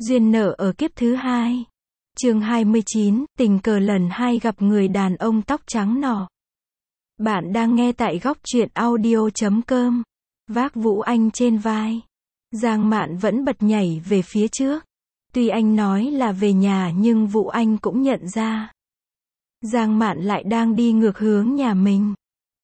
Duyên nợ ở kiếp thứ hai. Chương 29, tình cờ lần hai gặp người đàn ông tóc trắng nọ. Bạn đang nghe tại góc truyện audio.com. Vác Vũ Anh trên vai, Giang Mạn vẫn bật nhảy về phía trước. Tuy anh nói là về nhà nhưng Vũ Anh cũng nhận ra Giang Mạn lại đang đi ngược hướng nhà mình.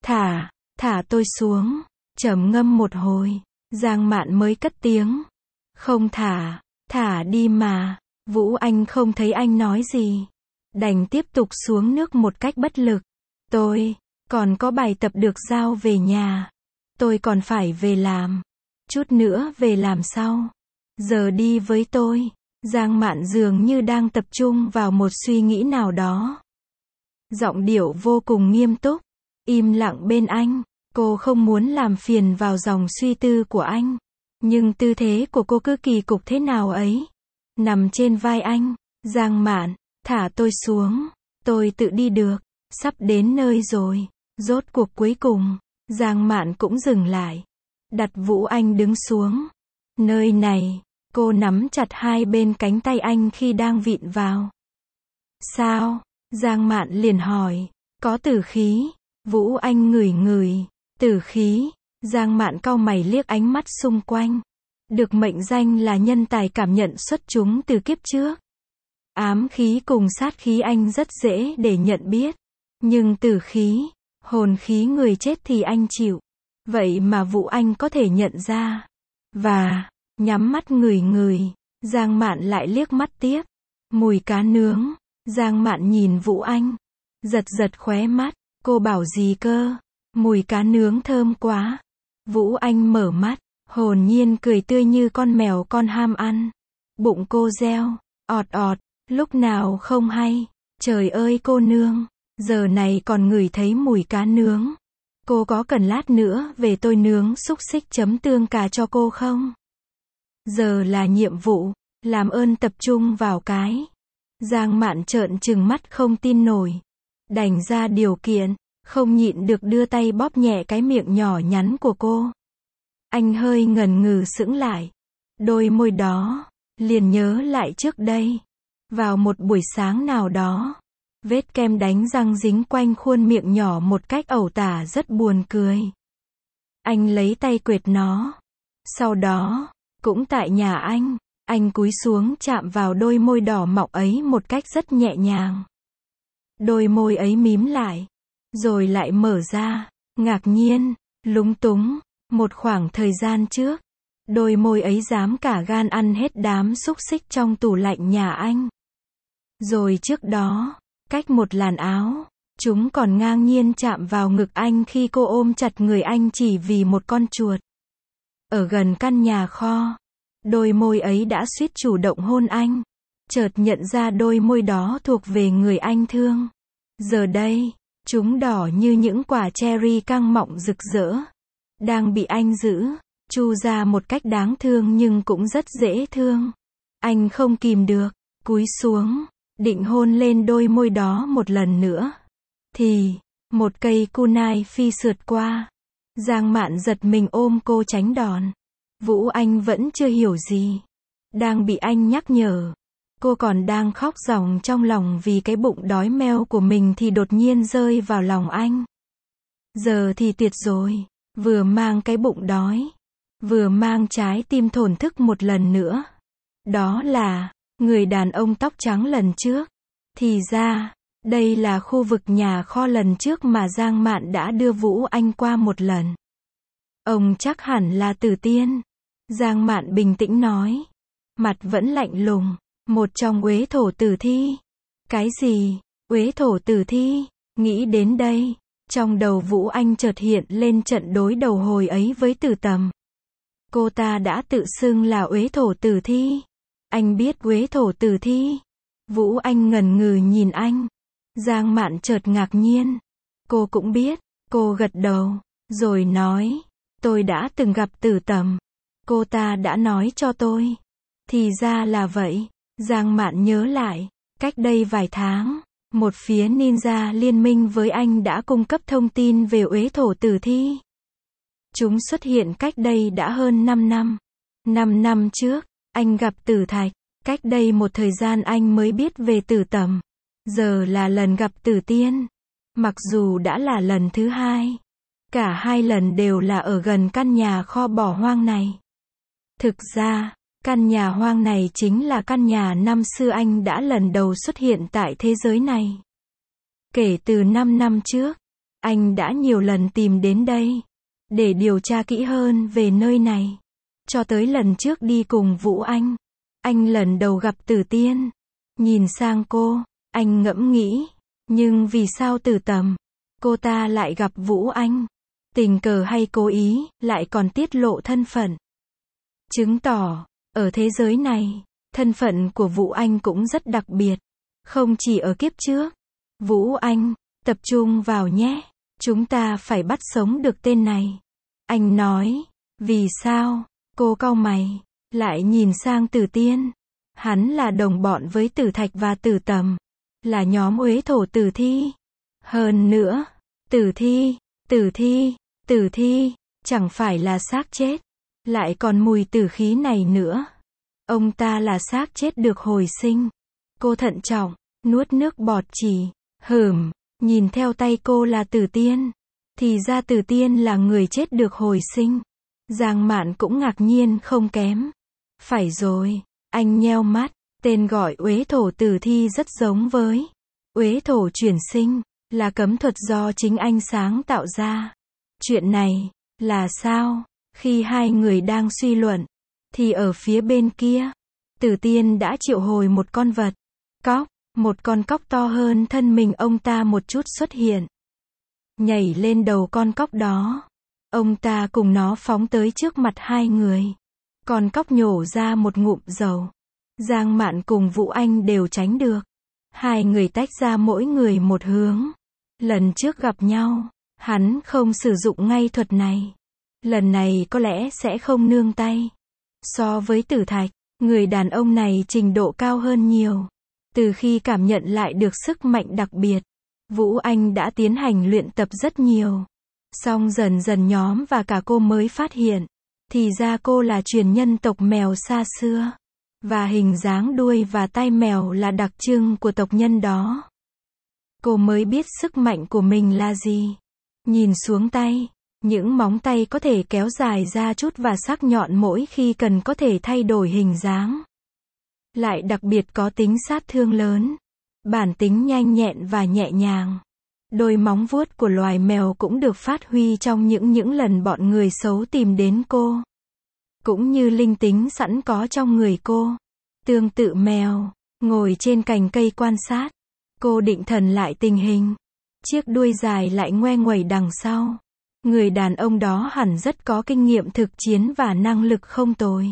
Thả tôi xuống. Trầm ngâm một hồi, Giang Mạn mới cất tiếng. Không thả đi mà. Vũ Anh không thấy anh nói gì, đành tiếp tục xuống nước một cách bất lực. Tôi còn có bài tập được giao về nhà. Tôi còn phải về làm. Chút nữa về làm sau. Giờ đi với tôi. Giang Mạn dường như đang tập trung vào một suy nghĩ nào đó. Giọng điệu vô cùng nghiêm túc. Im lặng bên anh. Cô không muốn làm phiền vào dòng suy tư của anh. Nhưng tư thế của cô cứ kỳ cục thế nào ấy. Nằm trên vai anh. Giang Mạn, thả tôi xuống. Tôi tự đi được. Sắp đến nơi rồi. Rốt cuộc cuối cùng, Giang Mạn cũng dừng lại. Đặt Vũ Anh đứng xuống. Nơi này. Cô nắm chặt hai bên cánh tay anh khi đang vịn vào. Sao? Giang Mạn liền hỏi. Có tử khí. Vũ Anh ngửi. Tử khí. Giang Mạn cau mày liếc ánh mắt xung quanh. Được mệnh danh là nhân tài cảm nhận xuất chúng từ kiếp trước. Ám khí cùng sát khí anh rất dễ để nhận biết. Nhưng tử khí, hồn khí người chết thì anh chịu. Vậy mà Vũ Anh có thể nhận ra. Và, nhắm mắt ngửi. Giang Mạn lại liếc mắt tiếp. Mùi cá nướng. Giang Mạn nhìn Vũ Anh. Giật khóe mắt. Cô bảo gì cơ? Mùi cá nướng thơm quá. Vũ Anh mở mắt. Hồn nhiên cười tươi như con mèo con ham ăn. Bụng cô reo. Ọt. Lúc nào không hay. Trời ơi cô nương. Giờ này còn ngửi thấy mùi cá nướng. Cô có cần lát nữa về tôi nướng xúc xích chấm tương cà cho cô không? Giờ là nhiệm vụ. Làm ơn tập trung vào cái. Giang Mạn trợn trừng mắt không tin nổi. Đành ra điều kiện. Không nhịn được đưa tay bóp nhẹ cái miệng nhỏ nhắn của cô. Anh hơi ngần ngừ sững lại. Đôi môi đó. Liền nhớ lại trước đây. Vào một buổi sáng nào đó. Vết kem đánh răng dính quanh khuôn miệng nhỏ một cách ẩu tả rất buồn cười. Anh lấy tay quệt nó. Sau đó, cũng tại nhà anh cúi xuống chạm vào đôi môi đỏ mọng ấy một cách rất nhẹ nhàng. Đôi môi ấy mím lại. Rồi lại mở ra. Ngạc nhiên, lúng túng. Một khoảng thời gian trước, đôi môi ấy dám cả gan ăn hết đám xúc xích trong tủ lạnh nhà anh. Rồi trước đó, cách một làn áo, chúng còn ngang nhiên chạm vào ngực anh khi cô ôm chặt người anh chỉ vì một con chuột. Ở gần căn nhà kho, đôi môi ấy đã suýt chủ động hôn anh. Chợt nhận ra đôi môi đó thuộc về người anh thương. Giờ đây, chúng đỏ như những quả cherry căng mọng rực rỡ. Đang bị anh giữ, chu ra một cách đáng thương nhưng cũng rất dễ thương. Anh không kìm được, cúi xuống, định hôn lên đôi môi đó một lần nữa. Thì, một cây kunai phi sượt qua. Giang Mạn giật mình ôm cô tránh đòn. Vũ Anh vẫn chưa hiểu gì. Đang bị anh nhắc nhở. Cô còn đang khóc ròng trong lòng vì cái bụng đói meo của mình thì đột nhiên rơi vào lòng anh. Giờ thì tuyệt rồi. Vừa mang cái bụng đói, vừa mang trái tim thổn thức một lần nữa. Đó là người đàn ông tóc trắng lần trước. Thì ra, đây là khu vực nhà kho lần trước mà Giang Mạn đã đưa Vũ Anh qua một lần. Ông chắc hẳn là Tử Tiên. Giang Mạn bình tĩnh nói. Mặt vẫn lạnh lùng. Một trong uế thổ tử thi. Cái gì? Uế thổ tử thi? Nghĩ đến đây. Trong đầu Vũ Anh chợt hiện lên trận đối đầu hồi ấy với Tử Tầm. Cô ta đã tự xưng là uế thổ tử thi. Anh biết uế thổ tử thi? Vũ Anh ngần ngừ nhìn anh. Giang Mạn chợt ngạc nhiên. Cô cũng biết. Cô gật đầu, rồi nói. Tôi đã từng gặp Tử Tầm. Cô ta đã nói cho tôi. Thì ra là vậy. Giang Mạn nhớ lại. Cách đây vài tháng. Một phía ninja liên minh với anh đã cung cấp thông tin về uế thổ tử thi. Chúng xuất hiện cách đây đã hơn 5 năm. 5 năm trước, anh gặp Tử Thạch. Cách đây một thời gian anh mới biết về Tử Tầm. Giờ là lần gặp Tử Tiên. Mặc dù đã là lần thứ hai. Cả hai lần đều là ở gần căn nhà kho bỏ hoang này. Thực ra, căn nhà hoang này chính là căn nhà năm xưa anh đã lần đầu xuất hiện tại thế giới này. Kể từ 5 năm trước, anh đã nhiều lần tìm đến đây, để điều tra kỹ hơn về nơi này. Cho tới lần trước đi cùng Vũ anh lần đầu gặp Tử Tiên. Nhìn sang cô, anh ngẫm nghĩ, nhưng vì sao Tử Tầm, cô ta lại gặp Vũ Anh? Tình cờ hay cố ý, lại còn tiết lộ thân phận. Chứng tỏ, ở thế giới này, thân phận của Vũ Anh cũng rất đặc biệt. Không chỉ ở kiếp trước. Vũ Anh, tập trung vào nhé. Chúng ta phải bắt sống được tên này. Anh nói, vì sao? Cô cau mày, lại nhìn sang Tử Tiên. Hắn là đồng bọn với Tử Thạch và Tử Tầm. Là nhóm uế thổ tử thi. Hơn nữa, tử thi, chẳng phải là xác chết. Lại còn mùi tử khí này nữa. Ông ta là xác chết được hồi sinh. Cô thận trọng, nuốt nước bọt chỉ. Nhìn theo tay cô là Tử Tiên. Thì ra Tử Tiên là người chết được hồi sinh. Giang Mạn cũng ngạc nhiên không kém. Phải rồi, anh nheo mắt. Tên gọi uế thổ tử thi rất giống với uế thổ chuyển sinh, là cấm thuật do chính anh sáng tạo ra. Chuyện này là sao? Khi hai người đang suy luận, thì ở phía bên kia, Tử Tiên đã triệu hồi một con vật. Cóc, một con cóc to hơn thân mình ông ta một chút xuất hiện. Nhảy lên đầu con cóc đó. Ông ta cùng nó phóng tới trước mặt hai người. Con cóc nhổ ra một ngụm dầu. Giang Mạn cùng Vũ Anh đều tránh được. Hai người tách ra mỗi người một hướng. Lần trước gặp nhau, hắn không sử dụng ngay thuật này. Lần này có lẽ sẽ không nương tay. So với Tử Thạch, người đàn ông này trình độ cao hơn nhiều. Từ khi cảm nhận lại được sức mạnh đặc biệt, Vũ Anh đã tiến hành luyện tập rất nhiều. Song dần dần nhóm và cả cô mới phát hiện, thì ra cô là truyền nhân tộc mèo xa xưa. Và hình dáng đuôi và tai mèo là đặc trưng của tộc nhân đó. Cô mới biết sức mạnh của mình là gì. Nhìn xuống tay, những móng tay có thể kéo dài ra chút và sắc nhọn mỗi khi cần có thể thay đổi hình dáng. Lại đặc biệt có tính sát thương lớn. Bản tính nhanh nhẹn và nhẹ nhàng. Đôi móng vuốt của loài mèo cũng được phát huy trong những lần bọn người xấu tìm đến cô. Cũng như linh tính sẵn có trong người cô. Tương tự mèo, ngồi trên cành cây quan sát. Cô định thần lại tình hình. Chiếc đuôi dài lại ngoe nguẩy đằng sau. Người đàn ông đó hẳn rất có kinh nghiệm thực chiến và năng lực không tồi.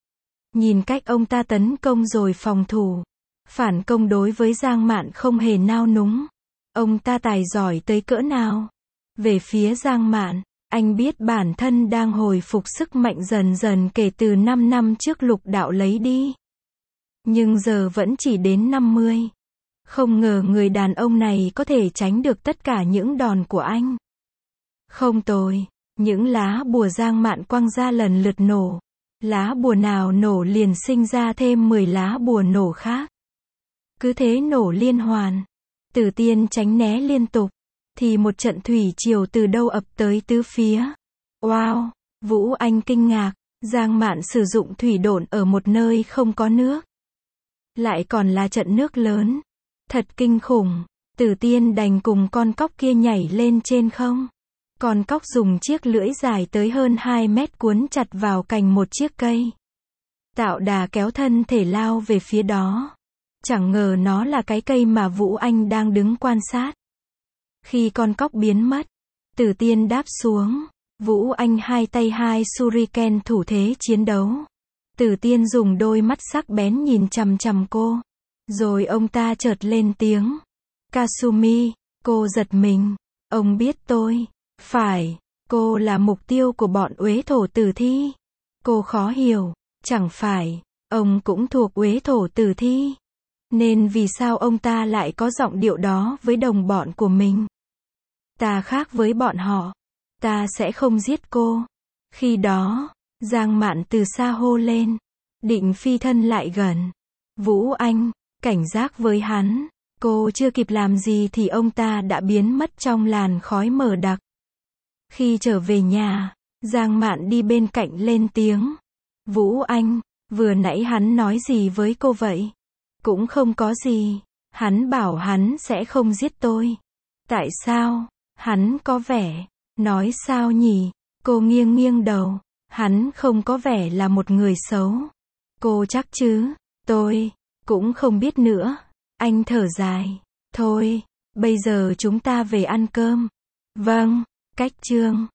Nhìn cách ông ta tấn công rồi phòng thủ. Phản công đối với Giang Mạn không hề nao núng. Ông ta tài giỏi tới cỡ nào? Về phía Giang Mạn, anh biết bản thân đang hồi phục sức mạnh dần dần kể từ 5 năm trước lục đạo lấy đi. Nhưng giờ vẫn chỉ đến 50. Không ngờ người đàn ông này có thể tránh được tất cả những đòn của anh. Không tồi, những lá bùa Giang Mạn quăng ra lần lượt nổ. Lá bùa nào nổ liền sinh ra thêm 10 lá bùa nổ khác. Cứ thế nổ liên hoàn. Tử Tiên tránh né liên tục. Thì một trận thủy triều từ đâu ập tới tứ phía. Wow! Vũ Anh kinh ngạc. Giang Mạn sử dụng thủy độn ở một nơi không có nước. Lại còn là trận nước lớn. Thật kinh khủng. Tử Tiên đành cùng con cóc kia nhảy lên trên không. Con cóc dùng chiếc lưỡi dài tới hơn 2 mét cuốn chặt vào cành một chiếc cây. Tạo đà kéo thân thể lao về phía đó. Chẳng ngờ nó là cái cây mà Vũ Anh đang đứng quan sát. Khi con cóc biến mất, Tử Tiên đáp xuống. Vũ Anh hai tay hai shuriken thủ thế chiến đấu. Tử Tiên dùng đôi mắt sắc bén nhìn chằm chằm cô. Rồi ông ta chợt lên tiếng. Kasumi, cô giật mình. Ông biết tôi. Phải, cô là mục tiêu của bọn uế thổ tử thi. Cô khó hiểu, chẳng phải, ông cũng thuộc uế thổ tử thi. Nên vì sao ông ta lại có giọng điệu đó với đồng bọn của mình? Ta khác với bọn họ. Ta sẽ không giết cô. Khi đó, Giang Mạn từ xa hô lên. Định phi thân lại gần. Vũ Anh, cảnh giác với hắn. Cô chưa kịp làm gì thì ông ta đã biến mất trong làn khói mờ đặc. Khi trở về nhà, Giang Mạn đi bên cạnh lên tiếng. Vũ Anh, vừa nãy hắn nói gì với cô vậy? Cũng không có gì. Hắn bảo hắn sẽ không giết tôi. Tại sao? Hắn có vẻ. Nói sao nhỉ? Cô nghiêng nghiêng đầu. Hắn không có vẻ là một người xấu. Cô chắc chứ? Tôi cũng không biết nữa. Anh thở dài. Thôi, bây giờ chúng ta về ăn cơm. Vâng, cách chương.